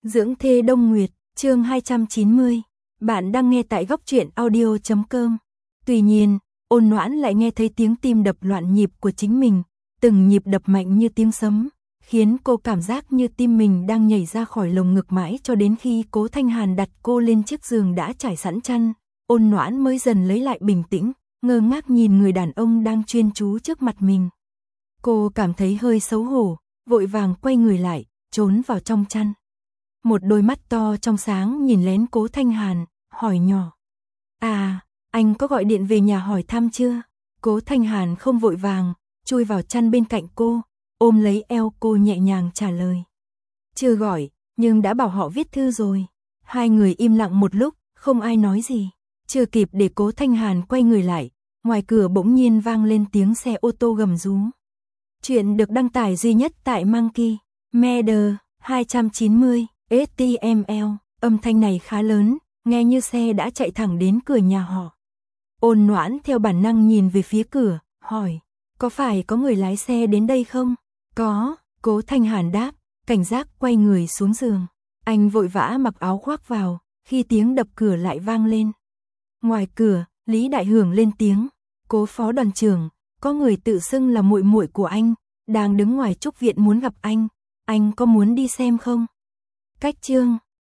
Dưỡng thê Đông Nguyệt, chương 290. Bạn đang nghe tại góc truyện audio.com. Tuy nhiên, Ôn Noãn lại nghe thấy tiếng tim đập loạn nhịp của chính mình, từng nhịp đập mạnh như tiếng sấm, khiến cô cảm giác như tim mình đang nhảy ra khỏi lồng ngực mãi cho đến khi Cố Thanh Hàn đặt cô lên chiếc giường đã trải sẵn chăn, Ôn Noãn mới dần lấy lại bình tĩnh, ngơ ngác nhìn người đàn ông đang chuyên chú trước mặt mình. Cô cảm thấy hơi xấu hổ, vội vàng quay người lại, trốn vào trong chăn. Một đôi mắt to trong sáng nhìn lén Cố Thanh Hàn, hỏi nhỏ. À, anh có gọi điện về nhà hỏi thăm chưa? Cố Thanh Hàn không vội vàng, chui vào chăn bên cạnh cô, ôm lấy eo cô nhẹ nhàng trả lời. Chưa gọi, nhưng đã bảo họ viết thư rồi. Hai người im lặng một lúc, không ai nói gì. Chưa kịp để Cố Thanh Hàn quay người lại, ngoài cửa bỗng nhiên vang lên tiếng xe ô tô gầm rú. Chuyện được đăng tải duy nhất tại Monkey Media 290 HTML. Âm thanh này khá lớn, nghe như xe đã chạy thẳng đến cửa nhà họ. Ôn Noãn theo bản năng nhìn về phía cửa, hỏi, có phải có người lái xe đến đây không? Có, Cố Thanh Hàn đáp, cảnh giác quay người xuống giường. Anh vội vã mặc áo khoác vào, khi tiếng đập cửa lại vang lên. Ngoài cửa, Lý Đại Hưởng lên tiếng, Cố phó đoàn trưởng, có người tự xưng là muội muội của anh, đang đứng ngoài trúc viện muốn gặp anh có muốn đi xem không? Cách chương